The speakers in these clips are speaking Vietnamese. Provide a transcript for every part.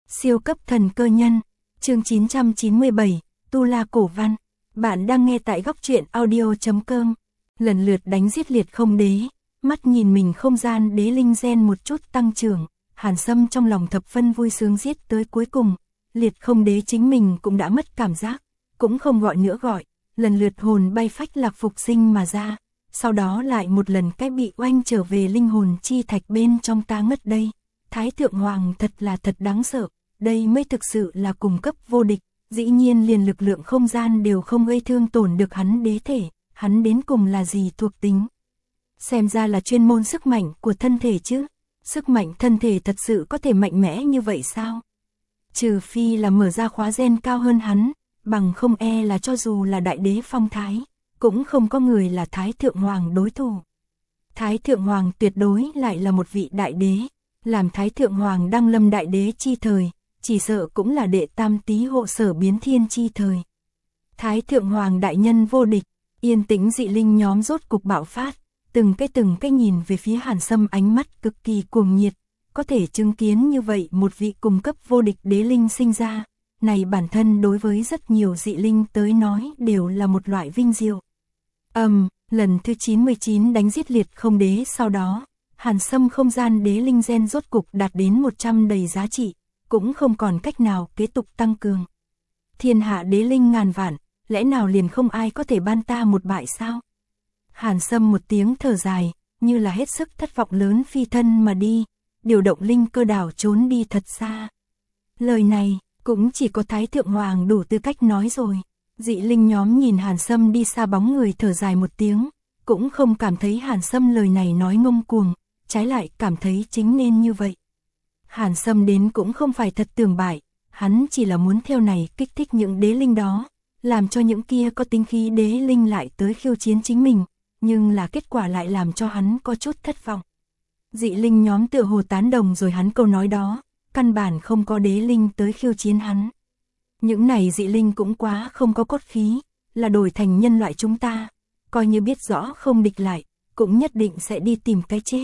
Siêu cấp thần cơ nhân, chương 997, Tu La Cổ Văn. Bạn đang nghe tại góc truyện audio.com. Lần lượt đánh giết liệt không đế, mắt nhìn mình không gian đế linh gen một chút tăng trưởng, Hàn Sâm trong lòng thập phân vui sướng giết tới cuối cùng. Liệt không đế chính mình cũng đã mất cảm giác, cũng không gọi nữa gọi, lần lượt hồn bay phách lạc phục sinh mà ra, sau đó lại một lần cái bị oanh trở về linh hồn chi thạch bên trong ta ngất đây. Thái Thượng Hoàng thật là thật đáng sợ, đây mới thực sự là cùng cấp vô địch, dĩ nhiên liền lực lượng không gian đều không gây thương tổn được hắn đế thể, hắn đến cùng là gì thuộc tính. Xem ra là chuyên môn sức mạnh của thân thể chứ, sức mạnh thân thể thật sự có thể mạnh mẽ như vậy sao? Trừ phi là mở ra khóa gen cao hơn hắn, bằng không là cho dù là đại đế phong thái, cũng không có người là Thái Thượng Hoàng đối thủ. Thái Thượng Hoàng tuyệt đối lại là một vị đại đế, làm Thái Thượng Hoàng đăng lâm đại đế chi thời, chỉ sợ cũng là đệ tam tý hộ sở biến thiên chi thời. Thái Thượng Hoàng đại nhân vô địch, yên tĩnh dị linh nhóm rốt cục bạo phát, từng cái nhìn về phía Hàn Sâm ánh mắt cực kỳ cuồng nhiệt, có thể chứng kiến như vậy một vị cùng cấp vô địch đế linh sinh ra, này bản thân đối với rất nhiều dị linh tới nói đều là một loại vinh diệu. Lần thứ 99 đánh giết liệt không đế sau đó, Hàn Sâm không gian đế linh gen rốt cục đạt đến 100 đầy giá trị, cũng không còn cách nào kế tục tăng cường. Thiên hạ đế linh ngàn vạn, lẽ nào liền không ai có thể ban ta một bại sao? Hàn Sâm một tiếng thở dài, như là hết sức thất vọng lớn phi thân mà đi, điều động linh cơ đảo trốn đi thật xa. Lời này, cũng chỉ có Thái Thượng Hoàng đủ tư cách nói rồi. Dị linh nhóm nhìn Hàn Sâm đi xa bóng người thở dài một tiếng, cũng không cảm thấy Hàn Sâm lời này nói ngông cuồng, trái lại cảm thấy chính nên như vậy. Hàn Sâm đến cũng không phải thật tường bại, hắn chỉ là muốn theo này kích thích những đế linh đó, làm cho những kia có tính khí đế linh lại tới khiêu chiến chính mình, nhưng là kết quả lại làm cho hắn có chút thất vọng. Dị linh nhóm tựa hồ tán đồng rồi hắn câu nói đó, căn bản không có đế linh tới khiêu chiến hắn. Những này dị linh cũng quá không có cốt khí, là đổi thành nhân loại chúng ta, coi như biết rõ không địch lại, cũng nhất định sẽ đi tìm cái chết.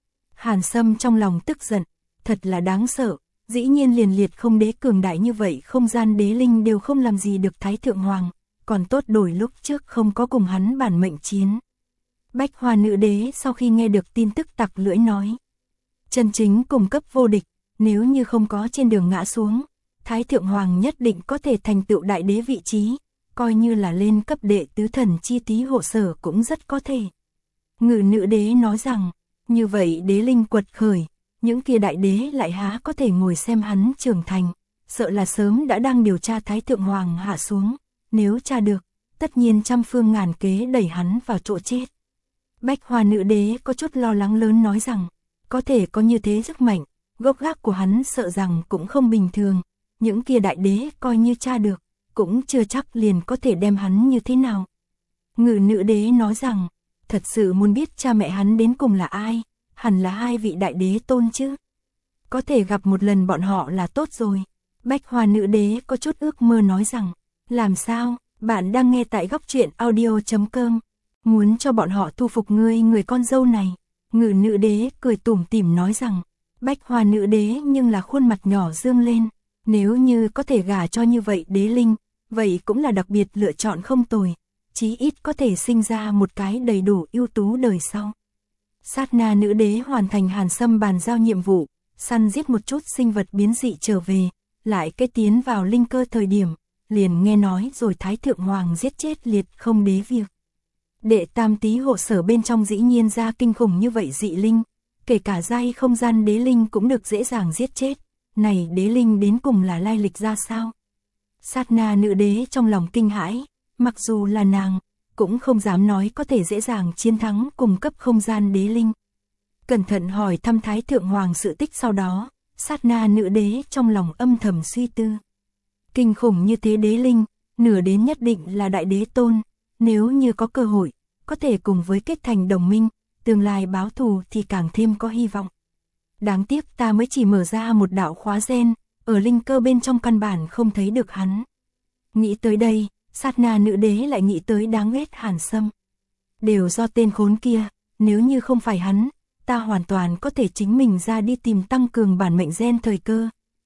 Hàn Sâm trong lòng tức giận, thật là đáng sợ, dĩ nhiên liền liệt không đế cường đại như vậy không gian đế linh đều không làm gì được Thái Thượng Hoàng, còn tốt đổi lúc trước không có cùng hắn bản mệnh chiến. Bách Hoa nữ đế sau khi nghe được tin tức tặc lưỡi nói, chân chính cùng cấp vô địch, nếu như không có trên đường ngã xuống, Thái Thượng Hoàng nhất định có thể thành tựu đại đế vị trí, coi như là lên cấp đệ tứ thần chi tý hộ sở cũng rất có thể. Ngự nữ đế nói rằng, như vậy đế linh quật khởi, những kia đại đế lại há có thể ngồi xem hắn trưởng thành, sợ là sớm đã đang điều tra Thái Thượng Hoàng hạ xuống, nếu tra được, tất nhiên trăm phương ngàn kế đẩy hắn vào chỗ chết. Bách Hoa nữ đế có chút lo lắng lớn nói rằng, có thể có như thế sức mạnh, gốc gác của hắn sợ rằng cũng không bình thường, những kia đại đế coi như tra được, cũng chưa chắc liền có thể đem hắn như thế nào. Ngự nữ đế nói rằng, thật sự muốn biết cha mẹ hắn đến cùng là ai, hẳn là hai vị đại đế tôn chứ. Có thể gặp một lần bọn họ là tốt rồi. Bách Hoa nữ đế có chút ước mơ nói rằng, làm sao, bạn đang nghe tại góc truyện audio.com, muốn cho bọn họ thu phục người con dâu này. Ngự nữ đế cười tủm tỉm nói rằng, Bách Hoa nữ đế nhưng là khuôn mặt nhỏ dương lên, nếu như có thể gả cho như vậy đế linh, vậy cũng là đặc biệt lựa chọn không tồi, chí ít có thể sinh ra một cái đầy đủ ưu tú đời sau. Sát na nữ đế hoàn thành Hàn Sâm bàn giao nhiệm vụ, săn giết một chút sinh vật biến dị trở về, lại cái tiến vào linh cơ thời điểm, liền nghe nói rồi Thái Thượng Hoàng giết chết liệt không đế việc. Đệ tam tý hộ sở bên trong dĩ nhiên ra kinh khủng như vậy dị linh, kể cả giai không gian đế linh cũng được dễ dàng giết chết, này đế linh đến cùng là lai lịch ra sao? Sát na nữ đế trong lòng kinh hãi, mặc dù là nàng, cũng không dám nói có thể dễ dàng chiến thắng cùng cấp không gian đế linh. Cẩn thận hỏi thăm Thái Thượng Hoàng sự tích sau đó, sát na nữ đế trong lòng âm thầm suy tư. Kinh khủng như thế đế linh, nửa đến nhất định là đại đế tôn, nếu như có cơ hội, có thể cùng với kết thành đồng minh, tương lai báo thù thì càng thêm có hy vọng. Đáng tiếc ta mới chỉ mở ra một đạo khóa gen, ở linh cơ bên trong căn bản không thấy được hắn. Nghĩ tới đây, sát na nữ đế lại nghĩ tới đáng ghét Hàn Sâm. Đều do tên khốn kia, nếu như không phải hắn, ta hoàn toàn có thể chính mình ra đi tìm tăng cường bản mệnh gen thời cơ,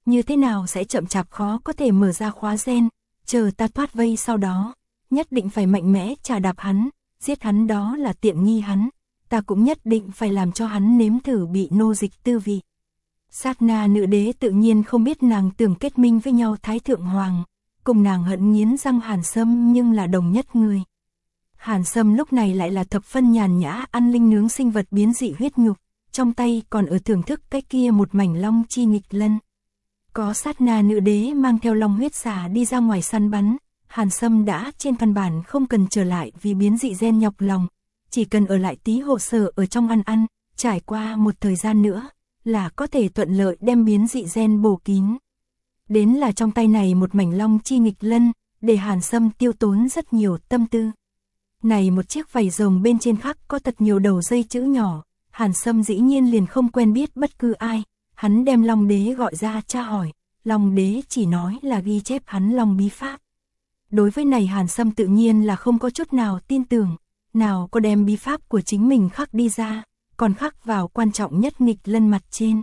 như thế nào sẽ chậm chạp khó có thể mở ra khóa gen, chờ ta thoát vây sau đó, nhất định phải mạnh mẽ chà đạp hắn, giết hắn đó là tiện nghi hắn, ta cũng nhất định phải làm cho hắn nếm thử bị nô dịch tư vị. Sát na nữ đế tự nhiên không biết nàng tưởng kết minh với nhau Thái Thượng Hoàng, cùng nàng hận nghiến răng Hàn Sâm nhưng là đồng nhất người. Hàn Sâm lúc này lại là thập phân nhàn nhã ăn linh nướng sinh vật biến dị huyết nhục, trong tay còn ở thưởng thức cái kia một mảnh long chi nghịch lân. Có sát na nữ đế mang theo long huyết xà đi ra ngoài săn bắn, Hàn Sâm đã trên căn bản không cần trở lại vì biến dị gen nhọc lòng, chỉ cần ở lại tí hộ sở ở trong ăn, trải qua một thời gian nữa là có thể thuận lợi đem biến dị gen bổ kín. Đến là trong tay này một mảnh long chi nghịch lân, để Hàn Sâm tiêu tốn rất nhiều tâm tư. Này một chiếc vảy rồng bên trên khắc có thật nhiều đầu dây chữ nhỏ, Hàn Sâm dĩ nhiên liền không quen biết bất cứ ai, hắn đem Long Đế gọi ra tra hỏi, Long Đế chỉ nói là ghi chép hắn Long bí pháp. Đối với này Hàn Sâm tự nhiên là không có chút nào tin tưởng, nào có đem bí pháp của chính mình khắc đi ra, còn khắc vào quan trọng nhất nghịch lân mặt trên.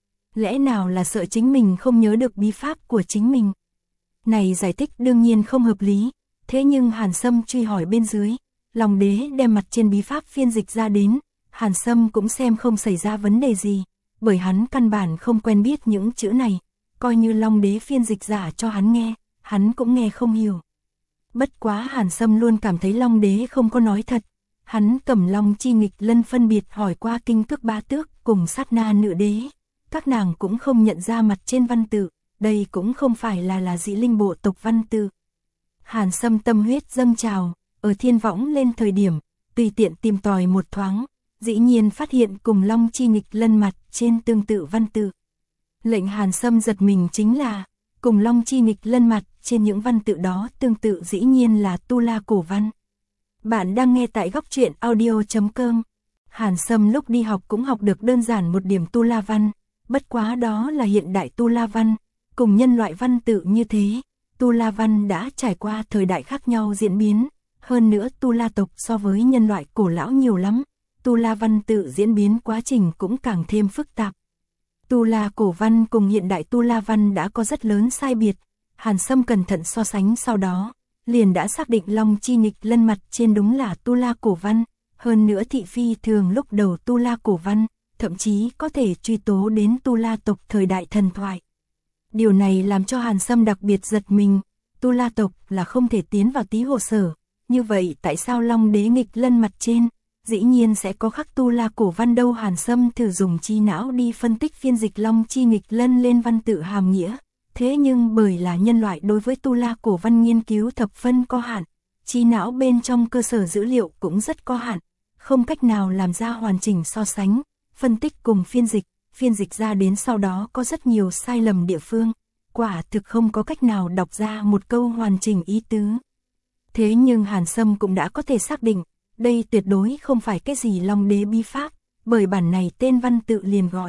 Lẽ nào là sợ chính mình không nhớ được bí pháp của chính mình? Này giải thích đương nhiên không hợp lý, thế nhưng Hàn Sâm truy hỏi bên dưới, Long Đế đem mặt trên bí pháp phiên dịch ra đến, Hàn Sâm cũng xem không xảy ra vấn đề gì, bởi hắn căn bản không quen biết những chữ này, coi như Long Đế phiên dịch giả cho hắn nghe, hắn cũng nghe không hiểu. Bất quá Hàn Sâm luôn cảm thấy Long Đế không có nói thật, hắn cầm long chi nghịch lân phân biệt hỏi qua kinh cước ba tước cùng sát na nữ đế, các nàng cũng không nhận ra mặt trên văn tự, đây cũng không phải là dị linh bộ tộc văn tự. Hàn Sâm tâm huyết dâng trào, ở thiên võng lên thời điểm, tùy tiện tìm tòi một thoáng, dĩ nhiên phát hiện cùng long chi nghịch lân mặt trên tương tự văn tự. Lệnh Hàn Sâm giật mình chính là, cùng long chi nghịch lân mặt trên những văn tự đó tương tự dĩ nhiên là tu la cổ văn. Bạn đang nghe tại góc truyện audio.com. Hàn Sâm lúc đi học cũng học được đơn giản một điểm tu la văn, bất quá đó là hiện đại tu la văn, cùng nhân loại văn tự như thế, tu la văn đã trải qua thời đại khác nhau diễn biến, hơn nữa tu la tộc so với nhân loại cổ lão nhiều lắm, tu la văn tự diễn biến quá trình cũng càng thêm phức tạp. Tu la cổ văn cùng hiện đại tu la văn đã có rất lớn sai biệt, Hàn Sâm cẩn thận so sánh sau đó, liền đã xác định long chi nghịch lân mặt trên đúng là tu la cổ văn, hơn nữa thị phi thường lúc đầu tu la cổ văn, thậm chí có thể truy tố đến tu la tộc thời đại thần thoại. Điều này làm cho Hàn Sâm đặc biệt giật mình, tu la tộc là không thể tiến vào tí hộ sở, như vậy tại sao Long Đế nghịch lân mặt trên, dĩ nhiên sẽ có khắc tu la cổ văn đâu? Hàn Sâm thử dùng chi não đi phân tích phiên dịch long chi nghịch lân lên văn tự hàm nghĩa, thế nhưng bởi là nhân loại đối với tu la cổ văn nghiên cứu thập phân có hạn, chi não bên trong cơ sở dữ liệu cũng rất có hạn, không cách nào làm ra hoàn chỉnh so sánh, phân tích cùng phiên dịch ra đến sau đó có rất nhiều sai lầm địa phương, quả thực không có cách nào đọc ra một câu hoàn chỉnh ý tứ. Thế nhưng Hàn Sâm cũng đã có thể xác định, đây tuyệt đối không phải cái gì Long Đế bí pháp, bởi bản này tên văn tự liền gọi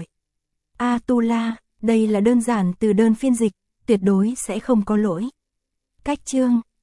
A-tu-la, đây là đơn giản từ đơn phiên dịch, tuyệt đối sẽ không có lỗi. Cách chương,